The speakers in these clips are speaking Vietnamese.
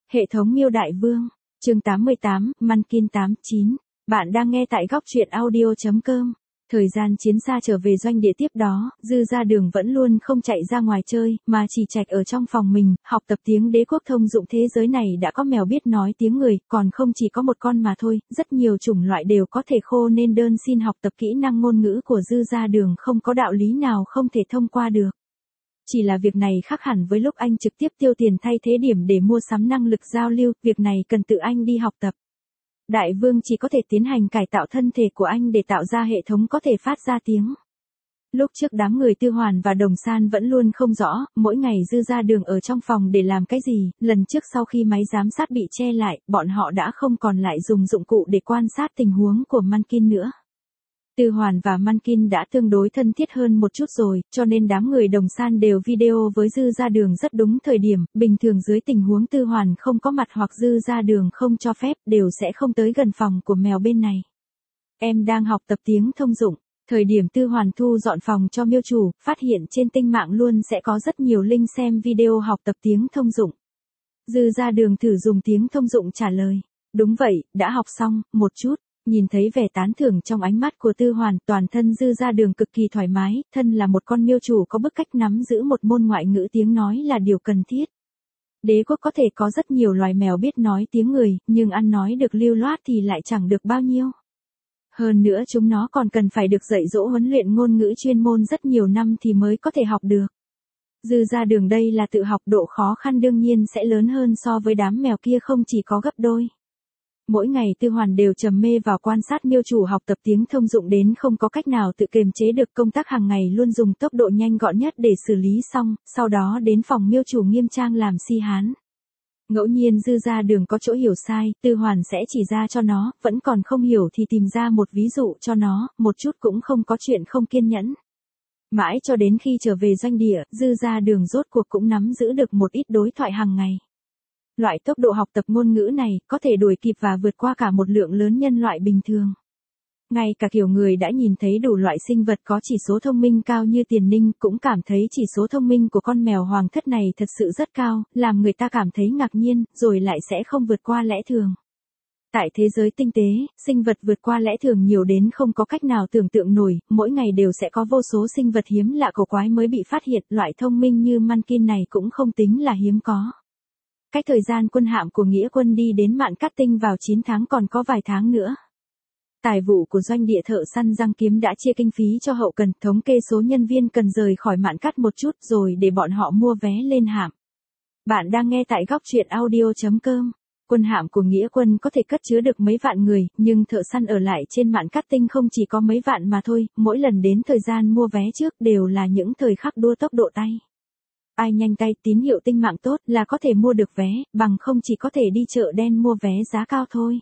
Hệ thống Miêu Đại Vương, chương 88, Mankin 89. Bạn đang nghe tại góc truyện audio.com. Thời gian chiến xa trở về doanh địa tiếp đó, Dư Gia Đường vẫn luôn không chạy ra ngoài chơi, mà chỉ trạch ở trong phòng mình, học tập tiếng đế quốc thông dụng. Thế giới này đã có mèo biết nói tiếng người, còn không chỉ có một con mà thôi, rất nhiều chủng loại đều có thể khô nên đơn xin học tập kỹ năng ngôn ngữ của Dư Gia Đường không có đạo lý nào không thể thông qua được. Chỉ là việc này khác hẳn với lúc anh trực tiếp tiêu tiền thay thế điểm để mua sắm năng lực giao lưu, việc này cần tự anh đi học tập. Đại vương chỉ có thể tiến hành cải tạo thân thể của anh để tạo ra hệ thống có thể phát ra tiếng. Lúc trước đám người Tư Hoàn và Đồng San vẫn luôn không rõ, mỗi ngày Dư Gia Đường ở trong phòng để làm cái gì, lần trước sau khi máy giám sát bị che lại, bọn họ đã không còn lại dùng dụng cụ để quan sát tình huống của Mankin nữa. Tư Hoàn và Mankin đã tương đối thân thiết hơn một chút rồi, cho nên đám người Đồng San đều video với Dư Gia Đường rất đúng thời điểm, bình thường dưới tình huống Tư Hoàn không có mặt hoặc Dư Gia Đường không cho phép đều sẽ không tới gần phòng của mèo bên này. Em đang học tập tiếng thông dụng. Thời điểm Tư Hoàn thu dọn phòng cho miêu chủ, phát hiện trên tinh mạng luôn sẽ có rất nhiều link xem video học tập tiếng thông dụng. Dư Gia Đường thử dùng tiếng thông dụng trả lời. Đúng vậy, đã học xong, một chút. Nhìn thấy vẻ tán thưởng trong ánh mắt của Tư Hoàn, toàn thân Dư Gia Đường cực kỳ thoải mái, thân là một con miêu chủ có bức cách nắm giữ một môn ngoại ngữ tiếng nói là điều cần thiết. Đế quốc có thể có rất nhiều loài mèo biết nói tiếng người, nhưng ăn nói được lưu loát thì lại chẳng được bao nhiêu. Hơn nữa chúng nó còn cần phải được dạy dỗ huấn luyện ngôn ngữ chuyên môn rất nhiều năm thì mới có thể học được. Dư Gia Đường đây là tự học, độ khó khăn đương nhiên sẽ lớn hơn so với đám mèo kia không chỉ có gấp đôi. Mỗi ngày Tư Hoàn đều trầm mê vào quan sát miêu chủ học tập tiếng thông dụng đến không có cách nào tự kiềm chế được, công tác hàng ngày luôn dùng tốc độ nhanh gọn nhất để xử lý xong, sau đó đến phòng miêu chủ nghiêm trang làm si hán. Ngẫu nhiên Dư Gia Đường có chỗ hiểu sai, Tư Hoàn sẽ chỉ ra cho nó, vẫn còn không hiểu thì tìm ra một ví dụ cho nó, một chút cũng không có chuyện không kiên nhẫn. Mãi cho đến khi trở về doanh địa, Dư Gia Đường rốt cuộc cũng nắm giữ được một ít đối thoại hàng ngày. Loại tốc độ học tập ngôn ngữ này có thể đuổi kịp và vượt qua cả một lượng lớn nhân loại bình thường. Ngay cả kiểu người đã nhìn thấy đủ loại sinh vật có chỉ số thông minh cao như Tiền Ninh cũng cảm thấy chỉ số thông minh của con mèo hoàng thất này thật sự rất cao, làm người ta cảm thấy ngạc nhiên, rồi lại sẽ không vượt qua lẽ thường. Tại thế giới tinh tế, sinh vật vượt qua lẽ thường nhiều đến không có cách nào tưởng tượng nổi, mỗi ngày đều sẽ có vô số sinh vật hiếm lạ cổ quái mới bị phát hiện, loại thông minh như Mankin này cũng không tính là hiếm có. Cách thời gian quân hạm của Nghĩa quân đi đến Mạn Cát Tinh vào 9 tháng còn có vài tháng nữa. Tài vụ của doanh địa thợ săn răng kiếm đã chia kinh phí cho hậu cần, thống kê số nhân viên cần rời khỏi Mạn Cát một chút rồi để bọn họ mua vé lên hạm. Bạn đang nghe tại góc truyện audio.com. Quân hạm của Nghĩa quân có thể cất chứa được mấy vạn người, nhưng thợ săn ở lại trên Mạn Cát Tinh không chỉ có mấy vạn mà thôi, mỗi lần đến thời gian mua vé trước đều là những thời khắc đua tốc độ tay. Ai nhanh tay, tín hiệu tinh mạng tốt là có thể mua được vé, bằng không chỉ có thể đi chợ đen mua vé giá cao thôi.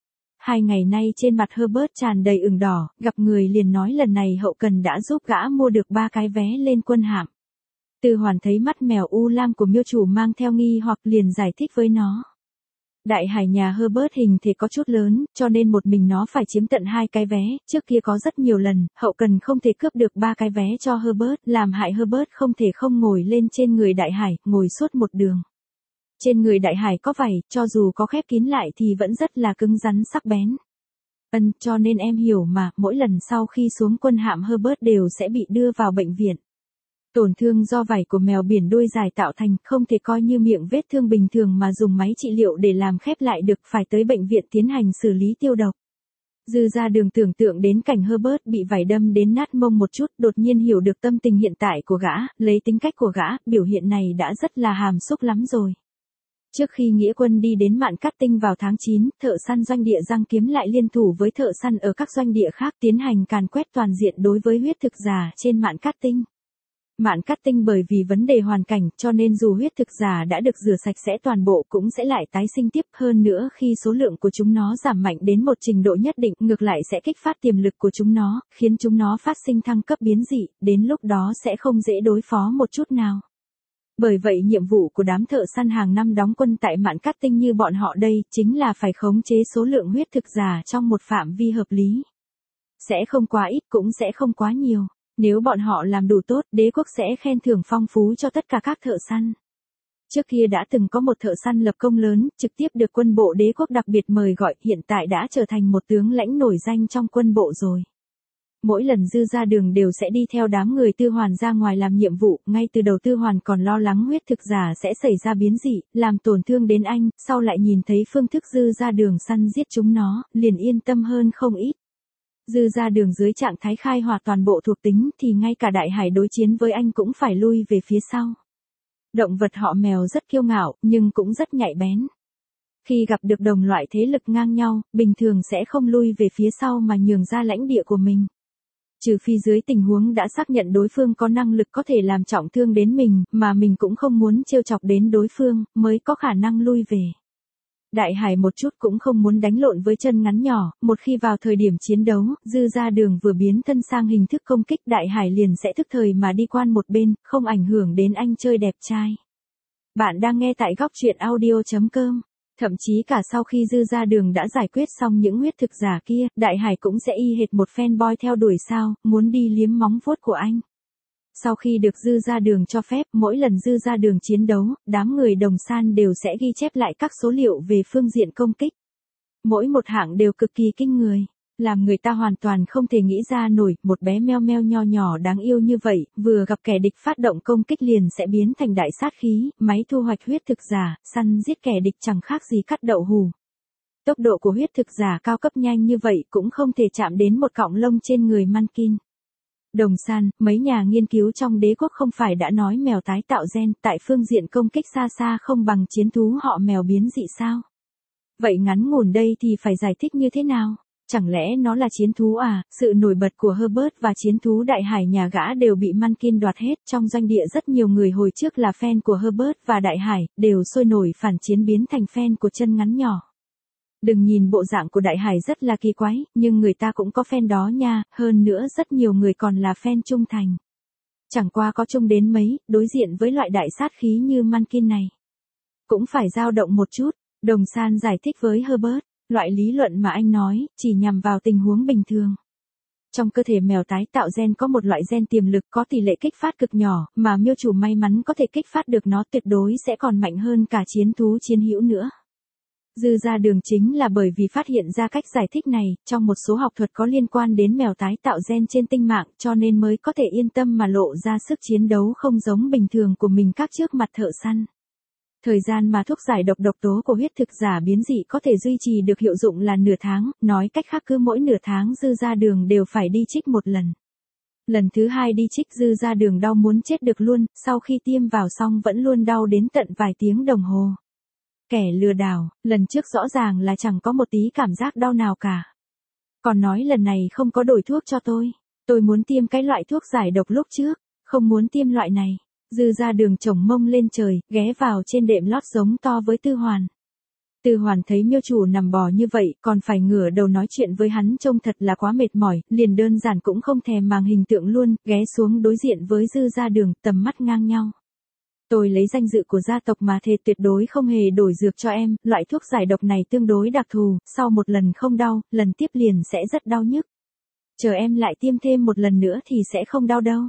2 ngày nay trên mặt Herbert tràn đầy ửng đỏ, gặp người liền nói lần này hậu cần đã giúp gã mua được 3 cái vé lên quân hạm. Tư Hoàn thấy mắt mèo u lam của miêu chủ mang theo nghi hoặc liền giải thích với nó. Đại hải nhà Herbert hình thể có chút lớn, cho nên một mình nó phải chiếm tận 2 cái vé, trước kia có rất nhiều lần, hậu cần không thể cướp được 3 cái vé cho Herbert, làm hại Herbert không thể không ngồi lên trên người đại hải, ngồi suốt một đường. Trên người đại hải có vảy, cho dù có khép kín lại thì vẫn rất là cứng rắn sắc bén. Cho nên em hiểu mà, mỗi lần sau khi xuống quân hạm Herbert đều sẽ bị đưa vào bệnh viện. Tổn thương do vảy của mèo biển đuôi dài tạo thành, không thể coi như miệng vết thương bình thường mà dùng máy trị liệu để làm khép lại được, phải tới bệnh viện tiến hành xử lý tiêu độc. Dư Gia Đường tưởng tượng đến cảnh Herbert bị vảy đâm đến nát mông một chút, đột nhiên hiểu được tâm tình hiện tại của gã, lấy tính cách của gã, biểu hiện này đã rất là hàm xúc lắm rồi. Trước khi Nghĩa quân đi đến Mạn Cát Tinh vào tháng 9, thợ săn doanh địa răng kiếm lại liên thủ với thợ săn ở các doanh địa khác tiến hành càn quét toàn diện đối với huyết thực giả trên Mạn Cát Tinh. Mạn Cát Tinh bởi vì vấn đề hoàn cảnh cho nên dù huyết thực giả đã được rửa sạch sẽ toàn bộ cũng sẽ lại tái sinh tiếp, hơn nữa khi số lượng của chúng nó giảm mạnh đến một trình độ nhất định ngược lại sẽ kích phát tiềm lực của chúng nó, khiến chúng nó phát sinh thăng cấp biến dị, đến lúc đó sẽ không dễ đối phó một chút nào. Bởi vậy nhiệm vụ của đám thợ săn hàng năm đóng quân tại Mạn Cát Tinh như bọn họ đây chính là phải khống chế số lượng huyết thực giả trong một phạm vi hợp lý. Sẽ không quá ít cũng sẽ không quá nhiều. Nếu bọn họ làm đủ tốt, đế quốc sẽ khen thưởng phong phú cho tất cả các thợ săn. Trước kia đã từng có một thợ săn lập công lớn, trực tiếp được quân bộ đế quốc đặc biệt mời gọi, hiện tại đã trở thành một tướng lãnh nổi danh trong quân bộ rồi. Mỗi lần Dư ra đường đều sẽ đi theo đám người Tư Hoàn ra ngoài làm nhiệm vụ, ngay từ đầu Tư Hoàn còn lo lắng huyết thực giả sẽ xảy ra biến dị, làm tổn thương đến anh, sau lại nhìn thấy phương thức Dư ra đường săn giết chúng nó, liền yên tâm hơn không ít. Dư ra đường dưới trạng thái khai hỏa toàn bộ thuộc tính thì ngay cả đại hải đối chiến với anh cũng phải lui về phía sau. Động vật họ mèo rất kiêu ngạo, nhưng cũng rất nhạy bén. Khi gặp được đồng loại thế lực ngang nhau, bình thường sẽ không lui về phía sau mà nhường ra lãnh địa của mình. Trừ phi dưới tình huống đã xác nhận đối phương có năng lực có thể làm trọng thương đến mình, mà mình cũng không muốn trêu chọc đến đối phương, mới có khả năng lui về. Đại hải một chút cũng không muốn đánh lộn với chân ngắn nhỏ, một khi vào thời điểm chiến đấu, Dư ra đường vừa biến thân sang hình thức công kích, đại hải liền sẽ thức thời mà đi quan một bên, không ảnh hưởng đến anh chơi đẹp trai. Bạn đang nghe tại góc truyện audio.com. Thậm chí cả sau khi Dư ra đường đã giải quyết xong những huyết thực giả kia, đại hải cũng sẽ y hệt một fanboy theo đuổi sao, muốn đi liếm móng vuốt của anh. Sau khi được Dư ra đường cho phép, mỗi lần Dư ra đường chiến đấu, đám người đồng san đều sẽ ghi chép lại các số liệu về phương diện công kích. Mỗi một hạng đều cực kỳ kinh người, làm người ta hoàn toàn không thể nghĩ ra nổi, một bé meo meo nho nhỏ đáng yêu như vậy, vừa gặp kẻ địch phát động công kích liền sẽ biến thành đại sát khí, máy thu hoạch huyết thực giả, săn giết kẻ địch chẳng khác gì cắt đậu hù. Tốc độ của huyết thực giả cao cấp nhanh như vậy cũng không thể chạm đến một cọng lông trên người Mankin. Đồng san, mấy nhà nghiên cứu trong đế quốc không phải đã nói mèo tái tạo gen tại phương diện công kích xa xa không bằng chiến thú họ mèo biến dị sao? Vậy ngắn ngủn đây thì phải giải thích như thế nào? Chẳng lẽ nó là chiến thú à? Sự nổi bật của Herbert và chiến thú đại hải nhà gã đều bị Mankin đoạt hết. Trong doanh địa rất nhiều người hồi trước là fan của Herbert và đại hải, đều sôi nổi phản chiến biến thành fan của chân ngắn nhỏ. Đừng nhìn bộ dạng của đại hải rất là kỳ quái, nhưng người ta cũng có fan đó nha, hơn nữa rất nhiều người còn là fan trung thành. Chẳng qua có chung đến mấy, đối diện với loại đại sát khí như Mankin này. Cũng phải dao động một chút, Đồng San giải thích với Herbert, loại lý luận mà anh nói, chỉ nhằm vào tình huống bình thường. Trong cơ thể mèo tái tạo gen có một loại gen tiềm lực có tỷ lệ kích phát cực nhỏ, mà miêu chủ may mắn có thể kích phát được nó tuyệt đối sẽ còn mạnh hơn cả chiến thú chiến hữu nữa. Dư ra đường chính là bởi vì phát hiện ra cách giải thích này, trong một số học thuật có liên quan đến mèo tái tạo gen trên tinh mạng, cho nên mới có thể yên tâm mà lộ ra sức chiến đấu không giống bình thường của mình các trước mặt thợ săn. Thời gian mà thuốc giải độc độc tố của huyết thực giả biến dị có thể duy trì được hiệu dụng là nửa tháng, nói cách khác cứ mỗi nửa tháng Dư ra đường đều phải đi trích một lần. Lần thứ 2 đi trích Dư ra đường đau muốn chết được luôn, sau khi tiêm vào xong vẫn luôn đau đến tận vài tiếng đồng hồ. Kẻ lừa đảo, lần trước rõ ràng là chẳng có một tí cảm giác đau nào cả. Còn nói lần này không có đổi thuốc cho tôi muốn tiêm cái loại thuốc giải độc lúc trước, không muốn tiêm loại này. Dư ra đường chồng mông lên trời, ghé vào trên đệm lót giống to với Tư Hoàn. Tư Hoàn thấy miêu chủ nằm bò như vậy, còn phải ngửa đầu nói chuyện với hắn trông thật là quá mệt mỏi, liền đơn giản cũng không thèm màng hình tượng luôn, ghé xuống đối diện với Dư ra đường, tầm mắt ngang nhau. Tôi lấy danh dự của gia tộc mà thề tuyệt đối không hề đổi dược cho em, loại thuốc giải độc này tương đối đặc thù, sau một lần không đau, lần tiếp liền sẽ rất đau nhức. Chờ em lại tiêm thêm một lần nữa thì sẽ không đau đâu.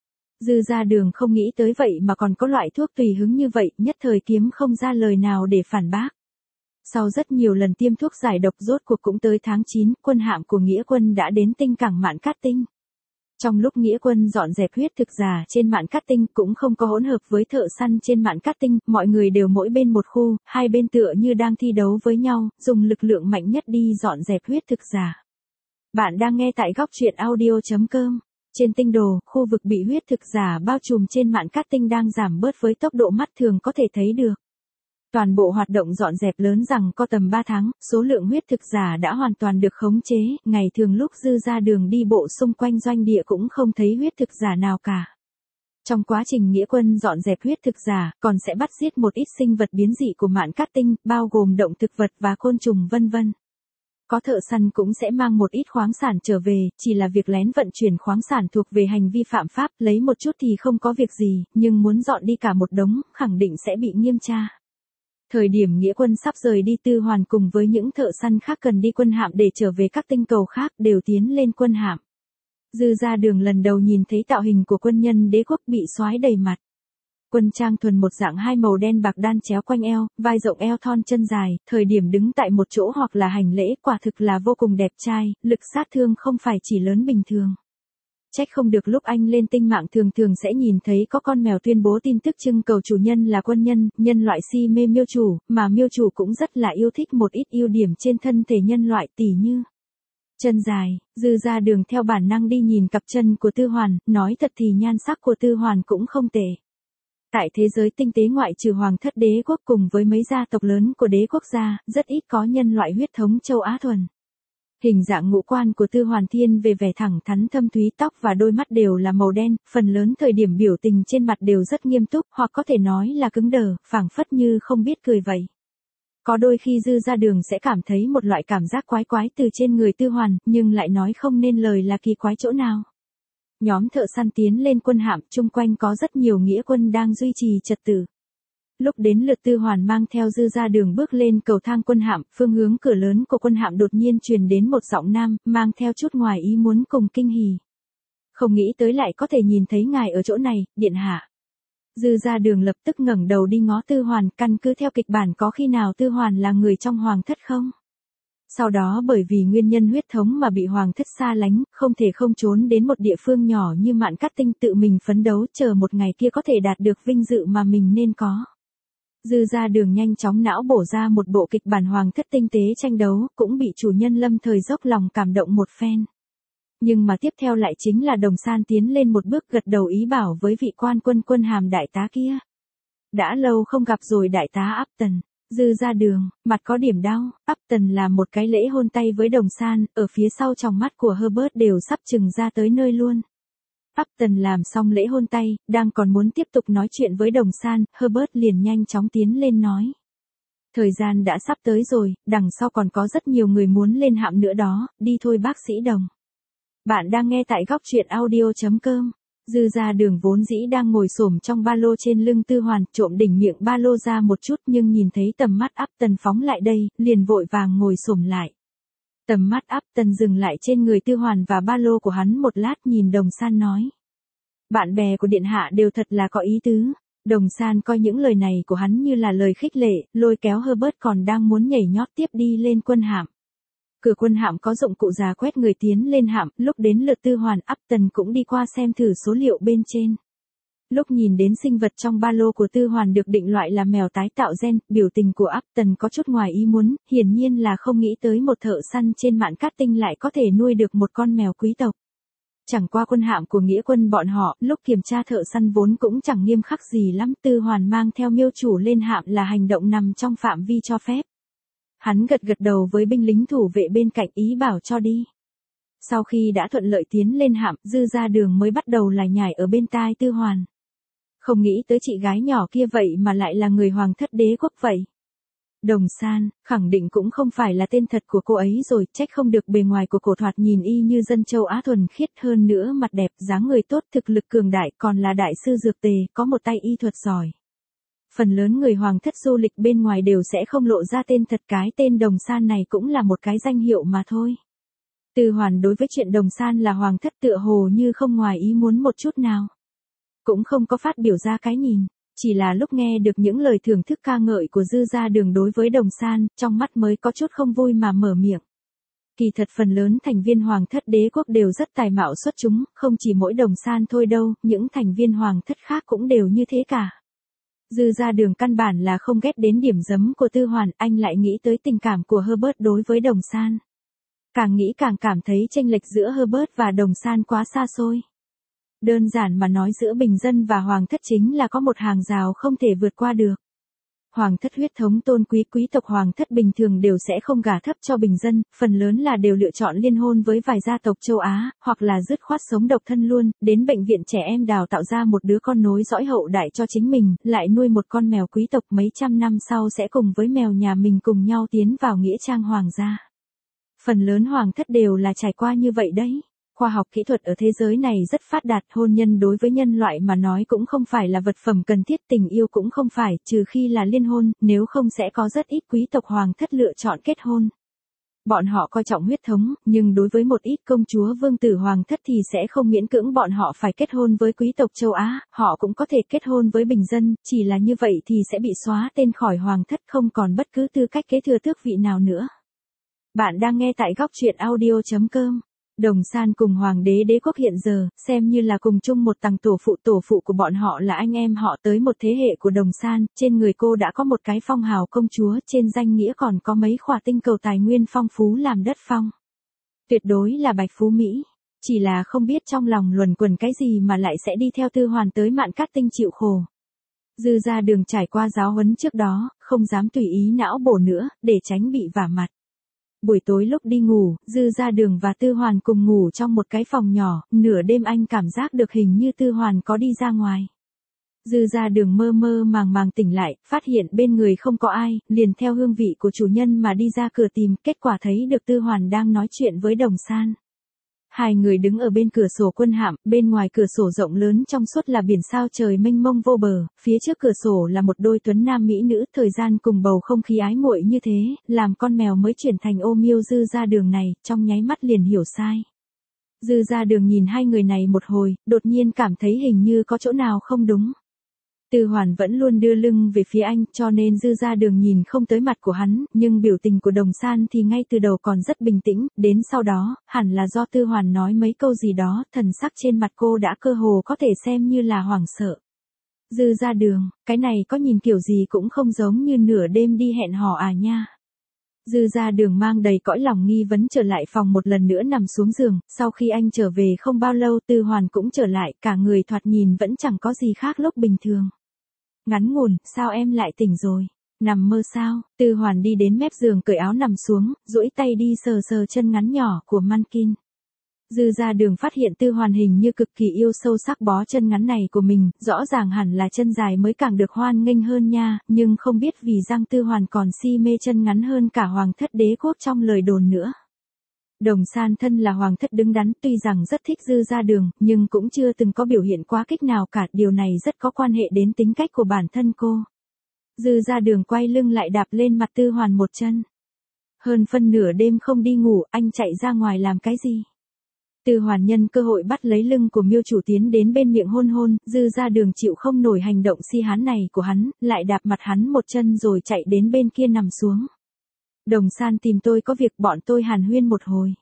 Dư ra đường không nghĩ tới vậy mà còn có loại thuốc tùy hứng như vậy, nhất thời kiếm không ra lời nào để phản bác. Sau rất nhiều lần tiêm thuốc giải độc rốt cuộc cũng tới tháng 9, quân hạm của Nghĩa quân đã đến tinh cảng Mạn Cát Tinh. Trong lúc Nghĩa quân dọn dẹp huyết thực giả trên Mạn Cát Tinh cũng không có hỗn hợp với thợ săn trên Mạn Cát Tinh, mọi người đều mỗi bên một khu, hai bên tựa như đang thi đấu với nhau, dùng lực lượng mạnh nhất đi dọn dẹp huyết thực giả. Bạn đang nghe tại góc truyện audio.com. Trên tinh đồ, khu vực bị huyết thực giả bao trùm trên Mạn Cát Tinh đang giảm bớt với tốc độ mắt thường có thể thấy được. Toàn bộ hoạt động dọn dẹp lớn rằng có tầm 3 tháng, số lượng huyết thực giả đã hoàn toàn được khống chế, ngày thường lúc Dư ra đường đi bộ xung quanh doanh địa cũng không thấy huyết thực giả nào cả. Trong quá trình Nghĩa quân dọn dẹp huyết thực giả, còn sẽ bắt giết một ít sinh vật biến dị của Mạn Cát Tinh, bao gồm động thực vật và côn trùng vân vân. Có thợ săn cũng sẽ mang một ít khoáng sản trở về, chỉ là việc lén vận chuyển khoáng sản thuộc về hành vi phạm pháp, lấy một chút thì không có việc gì, nhưng muốn dọn đi cả một đống, khẳng định sẽ bị nghiêm tra. Thời điểm Nghĩa quân sắp rời đi, Tư Hoàn cùng với những thợ săn khác cần đi quân hạm để trở về các tinh cầu khác đều tiến lên quân hạm. Dư ra đường lần đầu nhìn thấy tạo hình của quân nhân đế quốc bị xoái đầy mặt. Quân trang thuần một dạng hai màu đen bạc đan chéo quanh eo, vai rộng eo thon chân dài, thời điểm đứng tại một chỗ hoặc là hành lễ quả thực là vô cùng đẹp trai, lực sát thương không phải chỉ lớn bình thường. Trách không được lúc anh lên tinh mạng thường thường sẽ nhìn thấy có con mèo tuyên bố tin tức trưng cầu chủ nhân là quân nhân, nhân loại si mê miêu chủ, mà miêu chủ cũng rất là yêu thích một ít ưu điểm trên thân thể nhân loại tỉ như chân dài. Dư Ra Đường theo bản năng đi nhìn cặp chân của Tư Hoàn, nói thật thì nhan sắc của Tư Hoàn cũng không tệ. Tại thế giới tinh tế ngoại trừ Hoàng thất đế quốc cùng với mấy gia tộc lớn của đế quốc gia, rất ít có nhân loại huyết thống châu Á thuần. Hình dạng ngũ quan của Tư Hoàn thiên về vẻ thẳng thắn thâm thúy, tóc và đôi mắt đều là màu đen, phần lớn thời điểm biểu tình trên mặt đều rất nghiêm túc, hoặc có thể nói là cứng đờ, phảng phất như không biết cười vậy. Có đôi khi Dư Ra Đường sẽ cảm thấy một loại cảm giác quái quái từ trên người Tư Hoàn, nhưng lại nói không nên lời là kỳ quái chỗ nào. Nhóm thợ săn tiến lên quân hạm, chung quanh có rất nhiều nghĩa quân đang duy trì trật tự. Lúc đến lượt Tư Hoàn mang theo Dư Ra Đường bước lên cầu thang quân hạm, phương hướng cửa lớn của quân hạm đột nhiên truyền đến một giọng nam, mang theo chút ngoài ý muốn cùng kinh hỉ. Không nghĩ tới lại có thể nhìn thấy ngài ở chỗ này, điện hạ. Dư Ra Đường lập tức ngẩng đầu đi ngó Tư Hoàn, căn cứ theo kịch bản có khi nào Tư Hoàn là người trong hoàng thất không? Sau đó bởi vì nguyên nhân huyết thống mà bị hoàng thất xa lánh, không thể không trốn đến một địa phương nhỏ như Mạn Cát Tinh tự mình phấn đấu chờ một ngày kia có thể đạt được vinh dự mà mình nên có. Dư Ra Đường nhanh chóng não bổ ra một bộ kịch bản hoàng thất tinh tế tranh đấu, cũng bị chủ nhân lâm thời dốc lòng cảm động một phen. Nhưng mà tiếp theo lại chính là Đồng San tiến lên một bước gật đầu ý bảo với vị quan quân quân hàm đại tá kia. Đã lâu không gặp rồi đại tá Upton. Dư Ra Đường, mặt có điểm đau, Upton làm một cái lễ hôn tay với Đồng San, ở phía sau trong mắt của Herbert đều sắp chừng ra tới nơi luôn. Upton làm xong lễ hôn tay, đang còn muốn tiếp tục nói chuyện với Đồng San, Herbert liền nhanh chóng tiến lên nói. Thời gian đã sắp tới rồi, đằng sau còn có rất nhiều người muốn lên hạm nữa đó, đi thôi bác sĩ Đồng. Bạn đang nghe tại góc truyện audio.com. Dư Ra Đường vốn dĩ đang ngồi xổm trong ba lô trên lưng Tư Hoàn, trộm đỉnh miệng ba lô ra một chút nhưng nhìn thấy tầm mắt Upton phóng lại đây, liền vội vàng ngồi xổm lại. Tầm mắt Upton dừng lại trên người Tư Hoàn và ba lô của hắn một lát, nhìn Đồng San nói. Bạn bè của điện hạ đều thật là có ý tứ. Đồng San coi những lời này của hắn như là lời khích lệ, lôi kéo Herbert còn đang muốn nhảy nhót tiếp đi lên quân hạm. Cửa quân hạm có dụng cụ già quét người tiến lên hạm, lúc đến lượt Tư Hoàn, Upton cũng đi qua xem thử số liệu bên trên. Lúc nhìn đến sinh vật trong ba lô của Tư Hoàn được định loại là mèo tái tạo gen, biểu tình của Upton có chút ngoài ý muốn, hiển nhiên là không nghĩ tới một thợ săn trên Mạn Cát Tinh lại có thể nuôi được một con mèo quý tộc. Chẳng qua quân hạm của nghĩa quân bọn họ, lúc kiểm tra thợ săn vốn cũng chẳng nghiêm khắc gì lắm, Tư Hoàn mang theo miêu chủ lên hạm là hành động nằm trong phạm vi cho phép. Hắn gật gật đầu với binh lính thủ vệ bên cạnh ý bảo cho đi. Sau khi đã thuận lợi tiến lên hạm, Dư Ra Đường mới bắt đầu lải nhải ở bên tai Tư Hoàn. Không nghĩ tới chị gái nhỏ kia vậy mà lại là người hoàng thất đế quốc vậy. Đồng San, khẳng định cũng không phải là tên thật của cô ấy rồi, trách không được bề ngoài của cổ thoạt nhìn y như dân châu Á thuần khiết, hơn nữa mặt đẹp, dáng người tốt, thực lực cường đại, còn là đại sư dược tề, có một tay y thuật giỏi. Phần lớn người hoàng thất du lịch bên ngoài đều sẽ không lộ ra tên thật, cái tên Đồng San này cũng là một cái danh hiệu mà thôi. Tư Hoàn đối với chuyện Đồng San là hoàng thất tựa hồ như không ngoài ý muốn một chút nào. Cũng không có phát biểu ra cái nhìn, chỉ là lúc nghe được những lời thưởng thức ca ngợi của Dư Ra Đường đối với Đồng San, trong mắt mới có chút không vui mà mở miệng. Kỳ thật phần lớn thành viên hoàng thất đế quốc đều rất tài mạo xuất chúng, không chỉ mỗi Đồng San thôi đâu, những thành viên hoàng thất khác cũng đều như thế cả. Dư Ra Đường căn bản là không ghét đến điểm dấm của Tư Hoàn, anh lại nghĩ tới tình cảm của Herbert đối với Đồng San. Càng nghĩ càng cảm thấy chênh lệch giữa Herbert và Đồng San quá xa xôi. Đơn giản mà nói, giữa bình dân và hoàng thất chính là có một hàng rào không thể vượt qua được. Hoàng thất huyết thống tôn quý, quý tộc hoàng thất bình thường đều sẽ không gả thấp cho bình dân, phần lớn là đều lựa chọn liên hôn với vài gia tộc châu Á, hoặc là dứt khoát sống độc thân luôn, đến bệnh viện trẻ em đào tạo ra một đứa con nối dõi hậu đại cho chính mình, lại nuôi một con mèo quý tộc, mấy trăm năm sau sẽ cùng với mèo nhà mình cùng nhau tiến vào nghĩa trang hoàng gia. Phần lớn hoàng thất đều là trải qua như vậy đấy. Khoa học kỹ thuật ở thế giới này rất phát đạt, hôn nhân đối với nhân loại mà nói cũng không phải là vật phẩm cần thiết, tình yêu cũng không phải, trừ khi là liên hôn, nếu không sẽ có rất ít quý tộc hoàng thất lựa chọn kết hôn. Bọn họ coi trọng huyết thống, nhưng đối với một ít công chúa vương tử hoàng thất thì sẽ không miễn cưỡng bọn họ phải kết hôn với quý tộc châu Á, họ cũng có thể kết hôn với bình dân, chỉ là như vậy thì sẽ bị xóa tên khỏi hoàng thất, không còn bất cứ tư cách kế thừa tước vị nào nữa. Bạn đang nghe tại góc truyện audio.com. Đồng San cùng hoàng đế đế quốc hiện giờ, xem như là cùng chung một tầng tổ phụ của bọn họ là anh em họ tới một thế hệ của Đồng San, trên người cô đã có một cái phong hào công chúa, trên danh nghĩa còn có mấy khỏa tinh cầu tài nguyên phong phú làm đất phong. Tuyệt đối là bạch phú Mỹ, chỉ là không biết trong lòng luẩn quẩn cái gì mà lại sẽ đi theo Tư Hoàn tới Mạn Cát Tinh chịu khổ. Dư Gia Đường trải qua giáo huấn trước đó, không dám tùy ý não bổ nữa, để tránh bị vả mặt. Buổi tối lúc đi ngủ, Dư Gia Đường và Tư Hoàn cùng ngủ trong một cái phòng nhỏ, nửa đêm anh cảm giác được hình như Tư Hoàn có đi ra ngoài. Dư Gia Đường mơ mơ màng tỉnh lại, phát hiện bên người không có ai, liền theo hương vị của chủ nhân mà đi ra cửa tìm, kết quả thấy được Tư Hoàn đang nói chuyện với Đồng San. Hai người đứng ở bên cửa sổ quân hạm, bên ngoài cửa sổ rộng lớn trong suốt là biển sao trời mênh mông vô bờ, phía trước cửa sổ là một đôi tuấn nam mỹ nữ, thời gian cùng bầu không khí ái muội như thế, làm con mèo mới chuyển thành ô miêu Dư Gia Đường này, trong nháy mắt liền hiểu sai. Dư Gia Đường nhìn hai người này một hồi, đột nhiên cảm thấy hình như có chỗ nào không đúng. Tư Hoàn vẫn luôn đưa lưng về phía anh, cho nên Dư Gia Đường nhìn không tới mặt của hắn, nhưng biểu tình của Đồng San thì ngay từ đầu còn rất bình tĩnh, đến sau đó, hẳn là do Tư Hoàn nói mấy câu gì đó, thần sắc trên mặt cô đã cơ hồ có thể xem như là hoảng sợ. Dư Gia Đường, cái này có nhìn kiểu gì cũng không giống như nửa đêm đi hẹn hò à nha. Dư Gia Đường mang đầy cõi lòng nghi vấn trở lại phòng một lần nữa nằm xuống giường, sau khi anh trở về không bao lâu Tư Hoàn cũng trở lại, cả người thoạt nhìn vẫn chẳng có gì khác lúc bình thường. Ngắn ngủn, sao em lại tỉnh rồi? Nằm mơ sao? Tư Hoàn đi đến mép giường cởi áo nằm xuống, duỗi tay đi sờ sờ chân ngắn nhỏ của Mankin. Dư Gia Đường phát hiện Tư Hoàn hình như cực kỳ yêu sâu sắc bó chân ngắn này của mình, rõ ràng hẳn là chân dài mới càng được hoan nghênh hơn nha, nhưng không biết vì rằng Tư Hoàn còn si mê chân ngắn hơn cả hoàng thất đế quốc trong lời đồn nữa. Đồng San thân là hoàng thất đứng đắn, tuy rằng rất thích Dư Gia Đường, nhưng cũng chưa từng có biểu hiện quá kích nào cả, điều này rất có quan hệ đến tính cách của bản thân cô. Dư Gia Đường quay lưng lại đạp lên mặt Tư Hoàn một chân. Hơn phân nửa đêm không đi ngủ, anh chạy ra ngoài làm cái gì? Tư Hoàn nhân cơ hội bắt lấy lưng của miêu chủ tiến đến bên miệng hôn hôn, Dư Gia Đường chịu không nổi hành động si hán này của hắn, lại đạp mặt hắn một chân rồi chạy đến bên kia nằm xuống. Đồng San tìm tôi có việc, bọn tôi hàn huyên một hồi.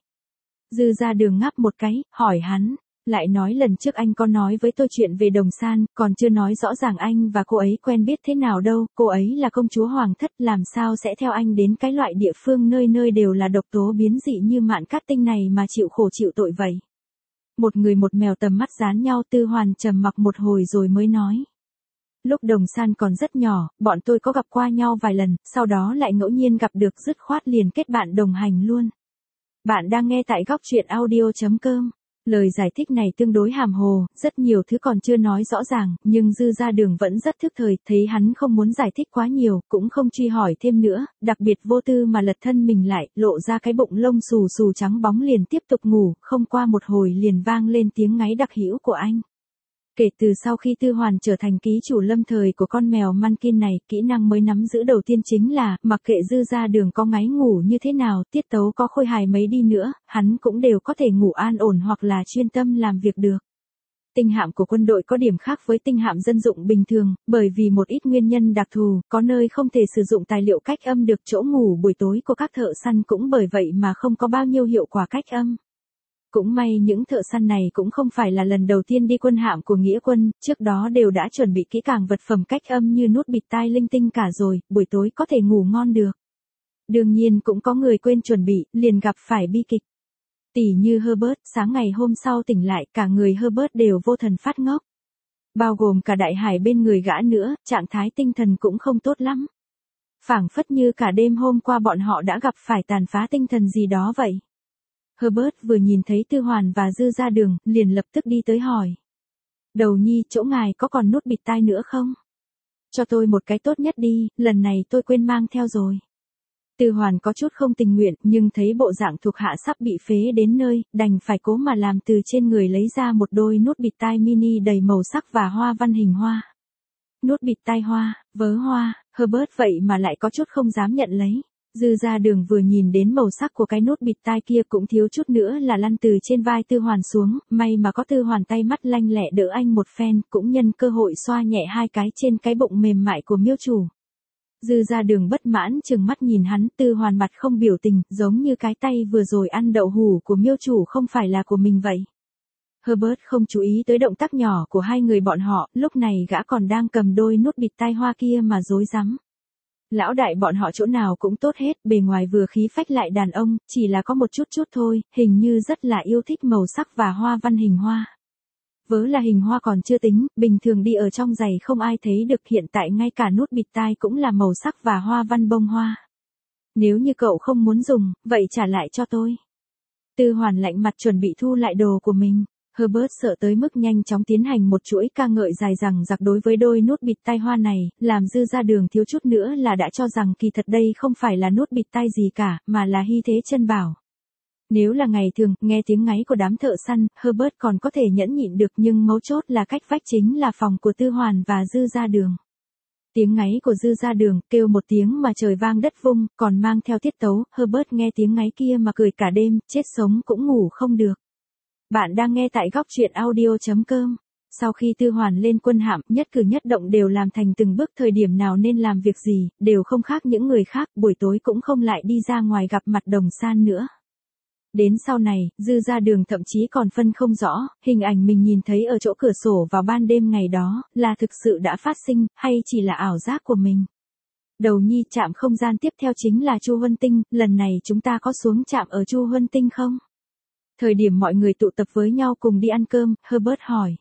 Dư Gia Đường ngáp một cái, hỏi hắn, lại nói lần trước anh có nói với tôi chuyện về Đồng San, còn chưa nói rõ ràng anh và cô ấy quen biết thế nào đâu, cô ấy là công chúa hoàng thất, làm sao sẽ theo anh đến cái loại địa phương nơi nơi đều là độc tố biến dị như Mạn Cát Tinh này mà chịu khổ chịu tội vậy. Một người một mèo tầm mắt dán nhau, Tư Hoàn trầm mặc một hồi rồi mới nói. Lúc Đồng San còn rất nhỏ, bọn tôi có gặp qua nhau vài lần, sau đó lại ngẫu nhiên gặp được, dứt khoát liền kết bạn đồng hành luôn. Bạn đang nghe tại góc truyện audio.com. Lời giải thích này tương đối hàm hồ, rất nhiều thứ còn chưa nói rõ ràng, nhưng Dư Gia Đường vẫn rất thức thời, thấy hắn không muốn giải thích quá nhiều, cũng không truy hỏi thêm nữa, đặc biệt vô tư mà lật thân mình lại, lộ ra cái bụng lông xù xù trắng bóng liền tiếp tục ngủ, không qua một hồi liền vang lên tiếng ngáy đặc hữu của anh. Kể từ sau khi Tư Hoàn trở thành ký chủ lâm thời của con mèo Mankin này, kỹ năng mới nắm giữ đầu tiên chính là, mặc kệ Dư Gia Đường có ngáy ngủ như thế nào, tiết tấu có khôi hài mấy đi nữa, hắn cũng đều có thể ngủ an ổn hoặc là chuyên tâm làm việc được. Tinh hạm của quân đội có điểm khác với tinh hạm dân dụng bình thường, bởi vì một ít nguyên nhân đặc thù, có nơi không thể sử dụng tài liệu cách âm được, chỗ ngủ buổi tối của các thợ săn cũng bởi vậy mà không có bao nhiêu hiệu quả cách âm. Cũng may những thợ săn này cũng không phải là lần đầu tiên đi quân hạm của nghĩa quân, trước đó đều đã chuẩn bị kỹ càng vật phẩm cách âm như nút bịt tai linh tinh cả rồi, buổi tối có thể ngủ ngon được. Đương nhiên cũng có người quên chuẩn bị, liền gặp phải bi kịch. Tỉ như Herbert, sáng ngày hôm sau tỉnh lại, cả người Herbert đều vô thần phát ngốc. Bao gồm cả Đại Hải bên người gã nữa, trạng thái tinh thần cũng không tốt lắm. Phảng phất như cả đêm hôm qua bọn họ đã gặp phải tàn phá tinh thần gì đó vậy. Herbert vừa nhìn thấy Tư Hoàn và Dư Gia Đường, liền lập tức đi tới hỏi. Đầu nhi, chỗ ngài có còn nút bịt tai nữa không? Cho tôi một cái tốt nhất đi, lần này tôi quên mang theo rồi. Tư Hoàn có chút không tình nguyện, nhưng thấy bộ dạng thuộc hạ sắp bị phế đến nơi, đành phải cố mà làm từ trên người lấy ra một đôi nút bịt tai mini đầy màu sắc và hoa văn hình hoa. Nút bịt tai hoa, vớ hoa, Herbert vậy mà lại có chút không dám nhận lấy. Dư Gia Đường vừa nhìn đến màu sắc của cái nút bịt tai kia cũng thiếu chút nữa là lăn từ trên vai Tư Hoàn xuống, may mà có Tư Hoàn tay mắt lanh lẹ đỡ anh một phen, cũng nhân cơ hội xoa nhẹ hai cái trên cái bụng mềm mại của miêu chủ. Dư Gia Đường bất mãn trừng mắt nhìn hắn, Tư Hoàn mặt không biểu tình, giống như cái tay vừa rồi ăn đậu hủ của miêu chủ không phải là của mình vậy. Herbert không chú ý tới động tác nhỏ của hai người bọn họ, lúc này gã còn đang cầm đôi nút bịt tai hoa kia mà rối rắm. Lão đại bọn họ chỗ nào cũng tốt hết, bề ngoài vừa khí phách lại đàn ông, chỉ là có một chút thôi, hình như rất là yêu thích màu sắc và hoa văn hình hoa. Vớ là hình hoa còn chưa tính, bình thường đi ở trong giày không ai thấy được, hiện tại ngay cả nút bịt tai cũng là màu sắc và hoa văn bông hoa. Nếu như cậu không muốn dùng, vậy trả lại cho tôi. Tư Hoàn lạnh mặt chuẩn bị thu lại đồ của mình. Herbert sợ tới mức nhanh chóng tiến hành một chuỗi ca ngợi dài dằng dặc đối với đôi nút bịt tai hoa này, làm Dư Gia Đường thiếu chút nữa là đã cho rằng kỳ thật đây không phải là nút bịt tai gì cả, mà là hy thế chân bảo. Nếu là ngày thường, nghe tiếng ngáy của đám thợ săn, Herbert còn có thể nhẫn nhịn được, nhưng mấu chốt là cách vách chính là phòng của Tư Hoàn và Dư Gia Đường. Tiếng ngáy của Dư Gia Đường kêu một tiếng mà trời vang đất vung, còn mang theo tiết tấu, Herbert nghe tiếng ngáy kia mà cười cả đêm, chết sống cũng ngủ không được. Bạn đang nghe tại góc truyện audio.com. Sau khi Tư Hoàn lên quân hạm, nhất cử nhất động đều làm thành từng bước, thời điểm nào nên làm việc gì, đều không khác những người khác, buổi tối cũng không lại đi ra ngoài gặp mặt đồng san nữa. Đến sau này, Dư Gia Đường thậm chí còn phân không rõ, hình ảnh mình nhìn thấy ở chỗ cửa sổ vào ban đêm ngày đó, là thực sự đã phát sinh, hay chỉ là ảo giác của mình. Đầu nhi, trạm không gian tiếp theo chính là Chu Huân Tinh, lần này chúng ta có xuống trạm ở Chu Huân Tinh không? Thời điểm mọi người tụ tập với nhau cùng đi ăn cơm, Herbert hỏi.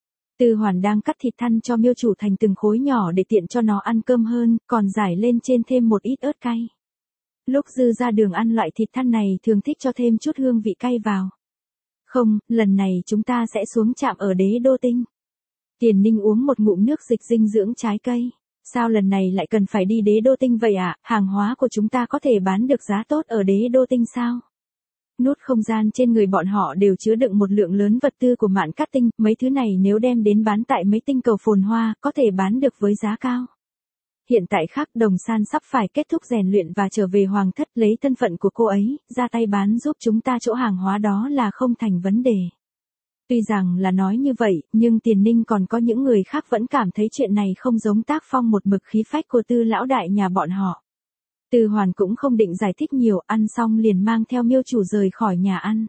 Tư Hoàn đang cắt thịt thăn cho miêu chủ thành từng khối nhỏ để tiện cho nó ăn cơm hơn, còn rải lên trên thêm một ít ớt cay. Lúc Dư Gia Đường ăn loại thịt thăn này thường thích cho thêm chút hương vị cay vào. Không, lần này chúng ta sẽ xuống trạm ở Đế Đô Tinh. Tiền Ninh uống một ngụm nước dịch dinh dưỡng trái cây. Sao lần này lại cần phải đi Đế Đô Tinh vậy ạ? Hàng hóa của chúng ta có thể bán được giá tốt ở Đế Đô Tinh sao? Nút không gian trên người bọn họ đều chứa đựng một lượng lớn vật tư của Mạn Cát Tinh, mấy thứ này nếu đem đến bán tại mấy tinh cầu phồn hoa, có thể bán được với giá cao. Hiện tại khác, Đồng San sắp phải kết thúc rèn luyện và trở về hoàng thất, lấy thân phận của cô ấy, ra tay bán giúp chúng ta chỗ hàng hóa đó là không thành vấn đề. Tuy rằng là nói như vậy, nhưng Tiền Ninh còn có những người khác vẫn cảm thấy chuyện này không giống tác phong một mực khí phách của Tư lão đại nhà bọn họ. Tư Hoàn cũng không định giải thích nhiều, ăn xong liền mang theo miêu chủ rời khỏi nhà ăn.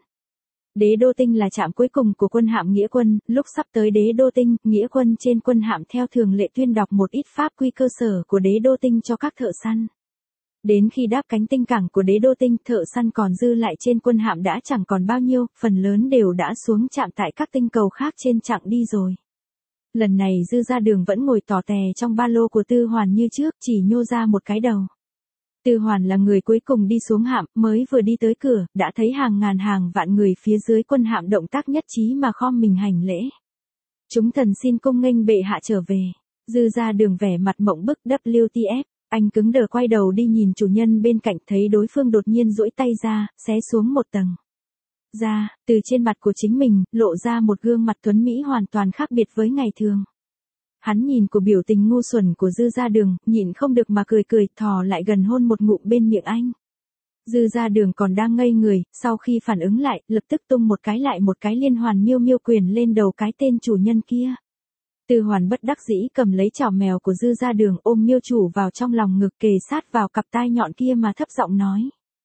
Đế Đô Tinh là trạm cuối cùng của quân hạm Nghĩa Quân, lúc sắp tới Đế Đô Tinh, Nghĩa Quân trên quân hạm theo thường lệ tuyên đọc một ít pháp quy cơ sở của Đế Đô Tinh cho các thợ săn. Đến khi đáp cánh tinh cảng của Đế Đô Tinh, thợ săn còn dư lại trên quân hạm đã chẳng còn bao nhiêu, phần lớn đều đã xuống trạm tại các tinh cầu khác trên chặng đi rồi. Lần này Dư Gia Đường vẫn ngồi tò tè trong ba lô của Tư Hoàn như trước, chỉ nhô ra một cái đầu. Tư Hoàn là người cuối cùng đi xuống hạm, mới vừa đi tới cửa, đã thấy hàng ngàn hàng vạn người phía dưới quân hạm động tác nhất trí mà khom mình hành lễ. Chúng thần xin cung nghênh bệ hạ trở về. Dư Gia Đường vẻ mặt mộng bức, WTF, anh cứng đờ quay đầu đi nhìn chủ nhân bên cạnh, thấy đối phương đột nhiên duỗi tay ra, xé xuống một tầng da, từ trên mặt của chính mình, lộ ra một gương mặt tuấn mỹ hoàn toàn khác biệt với ngày thường. Hắn nhìn của biểu tình ngu xuẩn của Dư Gia Đường, nhịn không được mà cười, thò lại gần hôn một ngụm bên miệng anh. Dư Gia Đường còn đang ngây người, sau khi phản ứng lại, lập tức tung một cái lại một cái liên hoàn miêu miêu quyền lên đầu cái tên chủ nhân kia. Tư Hoàn bất đắc dĩ cầm lấy chảo mèo của Dư Gia Đường, ôm miêu chủ vào trong lòng ngực, kề sát vào cặp tai nhọn kia mà thấp giọng nói.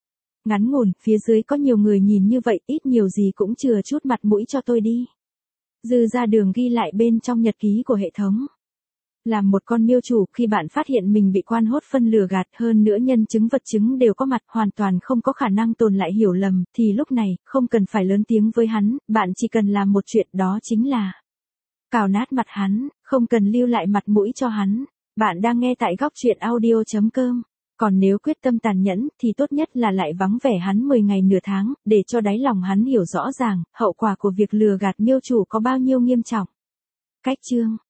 Ngắn ngủn, phía dưới có nhiều người nhìn như vậy, ít nhiều gì cũng chừa chút mặt mũi cho tôi đi. Dư Gia Đường ghi lại bên trong nhật ký của hệ thống. Làm một con miêu chủ, khi bạn phát hiện mình bị quan hốt phân lừa gạt, hơn nữa nhân chứng vật chứng đều có mặt, hoàn toàn không có khả năng tồn lại hiểu lầm, thì lúc này, không cần phải lớn tiếng với hắn, bạn chỉ cần làm một chuyện, đó chính là cào nát mặt hắn, không cần lưu lại mặt mũi cho hắn. Bạn đang nghe tại góc truyện audio.com. Còn nếu quyết tâm tàn nhẫn, thì tốt nhất là lại vắng vẻ hắn 10 ngày nửa tháng, để cho đáy lòng hắn hiểu rõ ràng, hậu quả của việc lừa gạt miêu chủ có bao nhiêu nghiêm trọng. Cách chương